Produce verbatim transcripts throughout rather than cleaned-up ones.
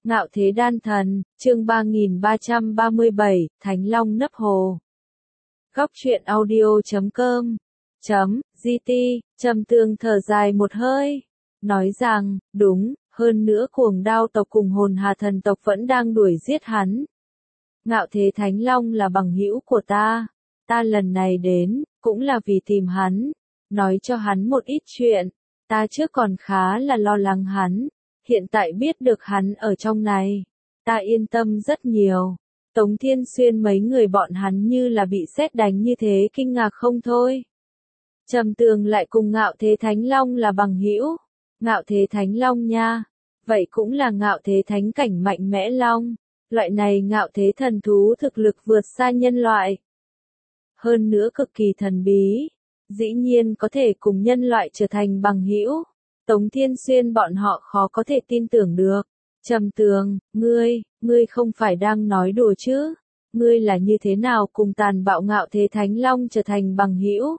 Ngạo Thế Đan Thần, chương ba nghìn ba trăm ba mươi bảy, Thánh Long nấp hồ. Góc truyện audio chấm com chấm gt, Trầm Tường thở dài một hơi, nói rằng, đúng, hơn nữa Cuồng Đao tộc cùng Hồn Hà thần tộc vẫn đang đuổi giết hắn. Ngạo Thế Thánh Long là bằng hữu của ta, ta lần này đến, cũng là vì tìm hắn, nói cho hắn một ít chuyện, ta trước còn khá là lo lắng hắn. Hiện tại biết được hắn ở trong này, ta yên tâm rất nhiều. Tống Thiên Xuyên mấy người bọn hắn như là bị sét đánh như thế kinh ngạc không thôi. Trầm Tường lại cùng Ngạo Thế Thánh Long là bằng hữu. Ngạo Thế Thánh Long nha, vậy cũng là Ngạo Thế Thánh cảnh mạnh mẽ long. Loại này Ngạo Thế thần thú thực lực vượt xa nhân loại. Hơn nữa cực kỳ thần bí, dĩ nhiên có thể cùng nhân loại trở thành bằng hữu. Tống Thiên Xuyên bọn họ khó có thể tin tưởng được. Trầm Tường, ngươi, ngươi không phải đang nói đùa chứ? Ngươi là như thế nào cùng tàn bạo Ngạo Thế Thánh Long trở thành bằng hữu?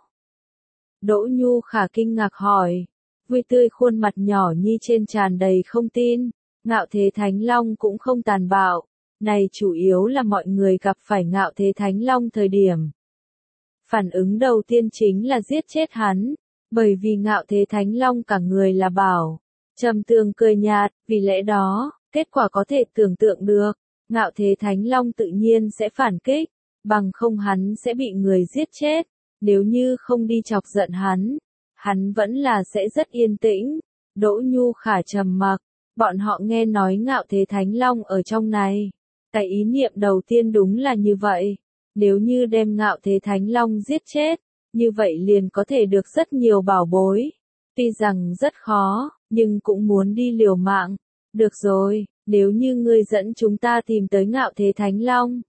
Đỗ Nhu Khả kinh ngạc hỏi, vui tươi khuôn mặt nhỏ nhi trên tràn đầy không tin. Ngạo Thế Thánh Long cũng không tàn bạo, này chủ yếu là mọi người gặp phải Ngạo Thế Thánh Long thời điểm. Phản ứng đầu tiên chính là giết chết hắn. Bởi vì Ngạo Thế Thánh Long cả người là bảo. Trầm Tường cười nhạt, vì lẽ đó, kết quả có thể tưởng tượng được. Ngạo Thế Thánh Long tự nhiên sẽ phản kích, bằng không hắn sẽ bị người giết chết. Nếu như không đi chọc giận hắn, hắn vẫn là sẽ rất yên tĩnh. Đỗ Nhu Khả trầm mặc, bọn họ nghe nói Ngạo Thế Thánh Long ở trong này. Cái ý niệm đầu tiên đúng là như vậy. Nếu như đem Ngạo Thế Thánh Long giết chết, như vậy liền có thể được rất nhiều bảo bối. Tuy rằng rất khó, nhưng cũng muốn đi liều mạng. Được rồi, nếu như ngươi dẫn chúng ta tìm tới Ngạo Thế Thánh Long,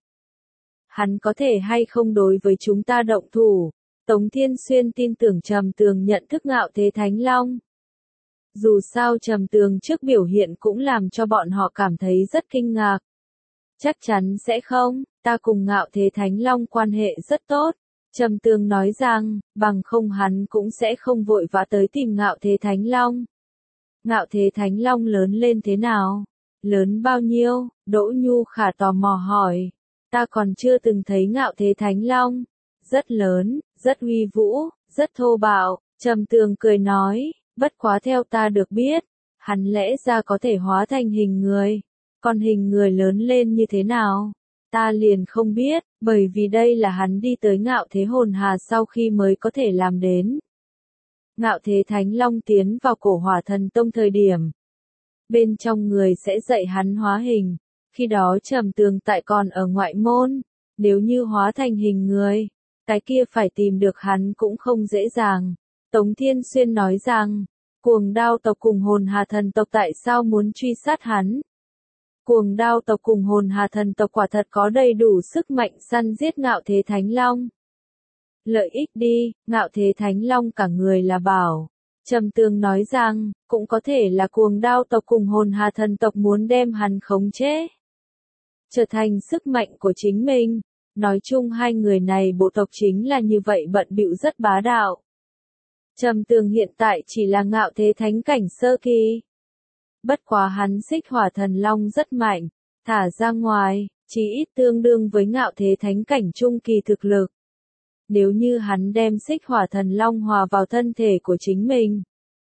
hắn có thể hay không đối với chúng ta động thủ. Tống Thiên Xuyên tin tưởng Trầm Tường nhận thức Ngạo Thế Thánh Long. Dù sao Trầm Tường trước biểu hiện cũng làm cho bọn họ cảm thấy rất kinh ngạc. Chắc chắn sẽ không, ta cùng Ngạo Thế Thánh Long quan hệ rất tốt. Trầm Tường nói rằng, bằng không hắn cũng sẽ không vội vã tới tìm Ngạo Thế Thánh Long. Ngạo Thế Thánh Long lớn lên thế nào? Lớn bao nhiêu? Đỗ Nhu Khả tò mò hỏi. Ta còn chưa từng thấy Ngạo Thế Thánh Long. Rất lớn, rất uy vũ, rất thô bạo. Trầm Tường cười nói, bất quá theo ta được biết, hắn lẽ ra có thể hóa thành hình người. Còn hình người lớn lên như thế nào? Ta liền không biết, bởi vì đây là hắn đi tới Ngạo Thế Hồn Hà sau khi mới có thể làm đến. Ngạo Thế Thánh Long tiến vào Cổ Hỏa Thần Tông thời điểm. Bên trong người sẽ dạy hắn hóa hình, khi đó Trầm Tường tại còn ở ngoại môn, nếu như hóa thành hình người, cái kia phải tìm được hắn cũng không dễ dàng. Tống Thiên Xuyên nói rằng, Cuồng Đao tộc cùng Hồn Hà thần tộc tại sao muốn truy sát hắn? Cuồng Đao tộc cùng Hồn Hà thần tộc quả thật có đầy đủ sức mạnh săn giết Ngạo Thế Thánh Long. Lợi ích đi, Ngạo Thế Thánh Long cả người là bảo. Trầm Tường nói rằng, cũng có thể là Cuồng Đao tộc cùng Hồn Hà thần tộc muốn đem hắn khống chế, trở thành sức mạnh của chính mình. Nói chung hai người này bộ tộc chính là như vậy bận bịu rất bá đạo. Trầm Tường hiện tại chỉ là Ngạo Thế Thánh cảnh sơ kỳ. Bất quá hắn Xích Hỏa Thần Long rất mạnh, thả ra ngoài, chỉ ít tương đương với Ngạo Thế Thánh cảnh trung kỳ thực lực. Nếu như hắn đem Xích Hỏa Thần Long hòa vào thân thể của chính mình,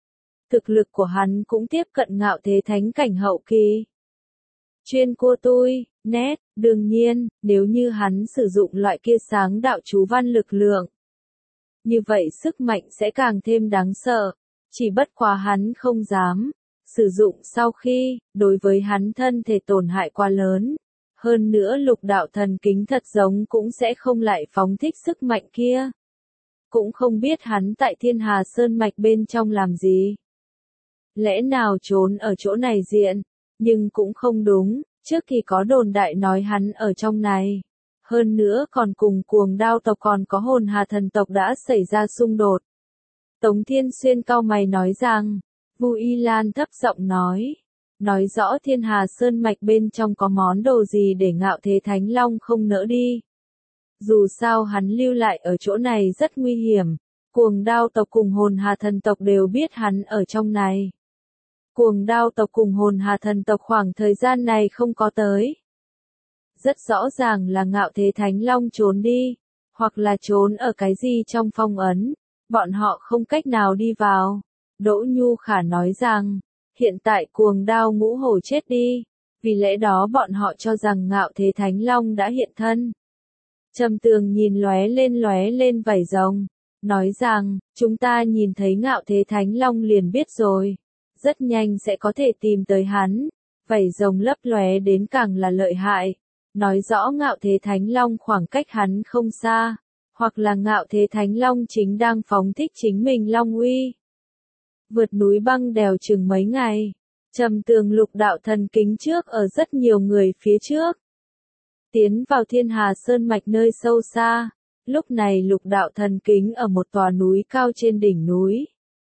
thực lực của hắn cũng tiếp cận Ngạo Thế Thánh cảnh hậu kỳ. Chuyên cô tôi, nét, đương nhiên, nếu như hắn sử dụng loại kia sáng đạo chú văn lực lượng, như vậy sức mạnh sẽ càng thêm đáng sợ, chỉ bất quá hắn không dám. Sử dụng sau khi, đối với hắn thân thể tổn hại quá lớn. Hơn nữa lục đạo thần kính thật giống cũng sẽ không lại phóng thích sức mạnh kia. Cũng không biết hắn tại Thiên Hà Sơn Mạch bên trong làm gì. Lẽ nào trốn ở chỗ này diện, nhưng cũng không đúng, trước khi có đồn đại nói hắn ở trong này. Hơn nữa còn cùng Cuồng Đao tộc còn có Hồn Hà thần tộc đã xảy ra xung đột. Tống Thiên Xuyên cau mày nói rằng, Vu Y Lan thấp giọng nói, nói rõ Thiên Hà Sơn Mạch bên trong có món đồ gì để Ngạo Thế Thánh Long không nỡ đi. Dù sao hắn lưu lại ở chỗ này rất nguy hiểm, Cuồng Đao tộc cùng Hồn Hà thần tộc đều biết hắn ở trong này. Cuồng Đao tộc cùng Hồn Hà thần tộc khoảng thời gian này không có tới. Rất rõ ràng là Ngạo Thế Thánh Long trốn đi, hoặc là trốn ở cái gì trong phong ấn, bọn họ không cách nào đi vào. Đỗ Nhu Khả nói rằng, hiện tại Cuồng Đao ngũ hổ chết đi, vì lẽ đó bọn họ cho rằng Ngạo Thế Thánh Long đã hiện thân. Trầm Tường nhìn lóe lên lóe lên vảy rồng, nói rằng, chúng ta nhìn thấy Ngạo Thế Thánh Long liền biết rồi, rất nhanh sẽ có thể tìm tới hắn. Vảy rồng lấp lóe đến càng là lợi hại, nói rõ Ngạo Thế Thánh Long khoảng cách hắn không xa, hoặc là Ngạo Thế Thánh Long chính đang phóng thích chính mình long uy. Vượt núi băng đèo chừng mấy ngày, Trầm Tường lục đạo thần kính trước ở rất nhiều người phía trước. Tiến vào Thiên Hà Sơn mạch nơi sâu xa, lúc này lục đạo thần kính ở một tòa núi cao trên đỉnh núi.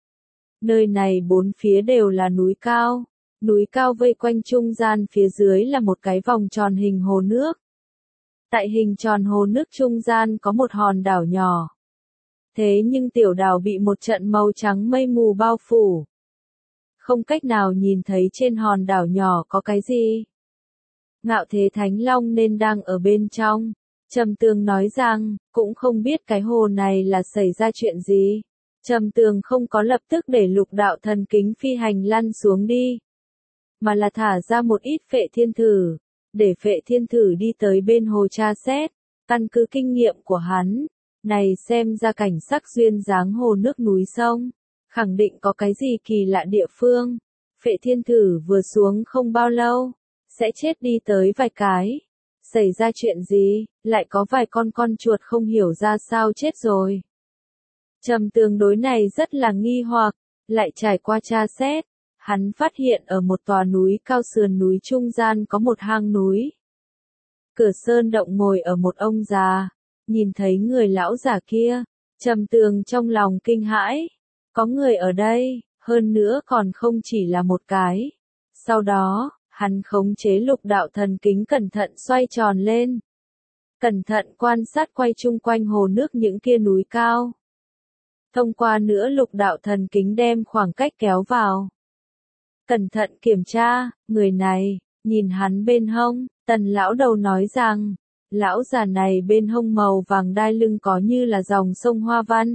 Nơi này bốn phía đều là núi cao, núi cao vây quanh trung gian phía dưới là một cái vòng tròn hình hồ nước. Tại hình tròn hồ nước trung gian có một hòn đảo nhỏ. Thế nhưng tiểu đảo bị một trận màu trắng mây mù bao phủ. Không cách nào nhìn thấy trên hòn đảo nhỏ có cái gì. Ngạo Thế Thánh Long nên đang ở bên trong. Trầm Tường nói rằng, cũng không biết cái hồ này là xảy ra chuyện gì. Trầm Tường không có lập tức để lục đạo thần kính phi hành lăn xuống đi, mà là thả ra một ít phệ thiên thử, để phệ thiên thử đi tới bên hồ tra xét, căn cứ kinh nghiệm của hắn, này xem ra cảnh sắc duyên dáng hồ nước núi sông, khẳng định có cái gì kỳ lạ địa phương. Phệ thiên thử vừa xuống không bao lâu, sẽ chết đi tới vài cái. Xảy ra chuyện gì, lại có vài con con chuột không hiểu ra sao chết rồi. Trầm Tường đối này rất là nghi hoặc, lại trải qua tra xét, hắn phát hiện ở một tòa núi cao sườn núi trung gian có một hang núi. Cửa sơn động ngồi ở một ông già, nhìn thấy người lão già kia, Trầm Tường trong lòng kinh hãi, có người ở đây, hơn nữa còn không chỉ là một cái. Sau đó, hắn khống chế lục đạo thần kính cẩn thận xoay tròn lên. Cẩn thận quan sát quay chung quanh hồ nước những kia núi cao. Thông qua nữa lục đạo thần kính đem khoảng cách kéo vào. Cẩn thận kiểm tra, người này, nhìn hắn bên hông, Tần lão đầu nói rằng, lão già này bên hông màu vàng đai lưng có như là dòng sông hoa văn.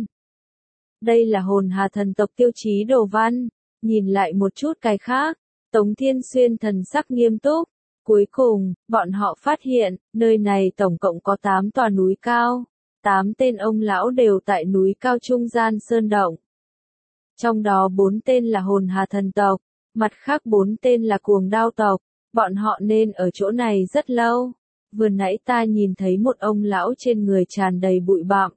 Đây là Hồn Hà thần tộc tiêu chí đồ văn, nhìn lại một chút cái khác, Tống Thiên Xuyên thần sắc nghiêm túc. Cuối cùng, bọn họ phát hiện, nơi này tổng cộng có tám tòa núi cao. Tám tên ông lão đều tại núi cao trung gian sơn động. Trong đó bốn tên là Hồn Hà thần tộc, mặt khác bốn tên là Cuồng Đao tộc, bọn họ nên ở chỗ này rất lâu. Vừa nãy ta nhìn thấy một ông lão trên người tràn đầy bụi bặm.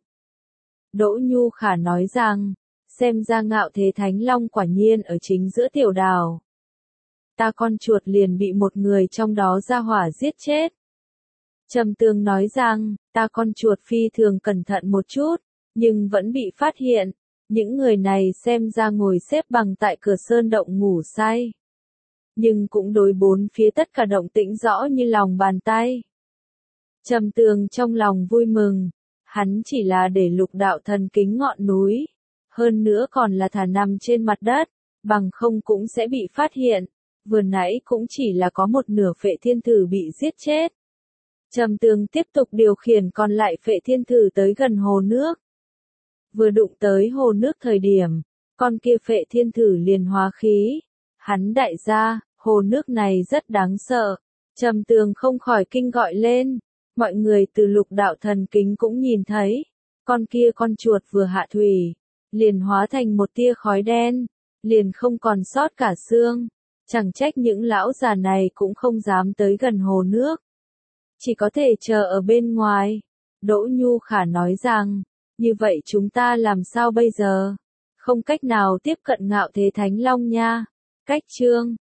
Đỗ Nhu Khả nói rằng, xem ra Ngạo Thế Thánh Long quả nhiên ở chính giữa tiểu đảo. Ta con chuột liền bị một người trong đó ra hỏa giết chết. Trầm Tường nói rằng, ta con chuột phi thường cẩn thận một chút, nhưng vẫn bị phát hiện. Những người này xem ra ngồi xếp bằng tại cửa sơn động ngủ say. Nhưng cũng đối bốn phía tất cả động tĩnh rõ như lòng bàn tay. Trầm Tường trong lòng vui mừng, hắn chỉ là để lục đạo thần kính ngọn núi. Hơn nữa còn là thả nằm trên mặt đất, bằng không cũng sẽ bị phát hiện. Vừa nãy cũng chỉ là có một nửa phệ thiên thử bị giết chết. Trầm Tường tiếp tục điều khiển còn lại phệ thiên thử tới gần hồ nước. Vừa đụng tới hồ nước thời điểm, con kia phệ thiên thử liền hóa khí. Hắn đại gia, hồ nước này rất đáng sợ. Trầm Tường không khỏi kinh gọi lên. Mọi người từ lục đạo thần kính cũng nhìn thấy. Con kia con chuột vừa hạ thủy, liền hóa thành một tia khói đen, liền không còn sót cả xương. Chẳng trách những lão già này cũng không dám tới gần hồ nước. Chỉ có thể chờ ở bên ngoài. Đỗ Nhu Khả nói rằng, như vậy chúng ta làm sao bây giờ? Không cách nào tiếp cận Ngạo Thế Thánh Long nha. Cách chương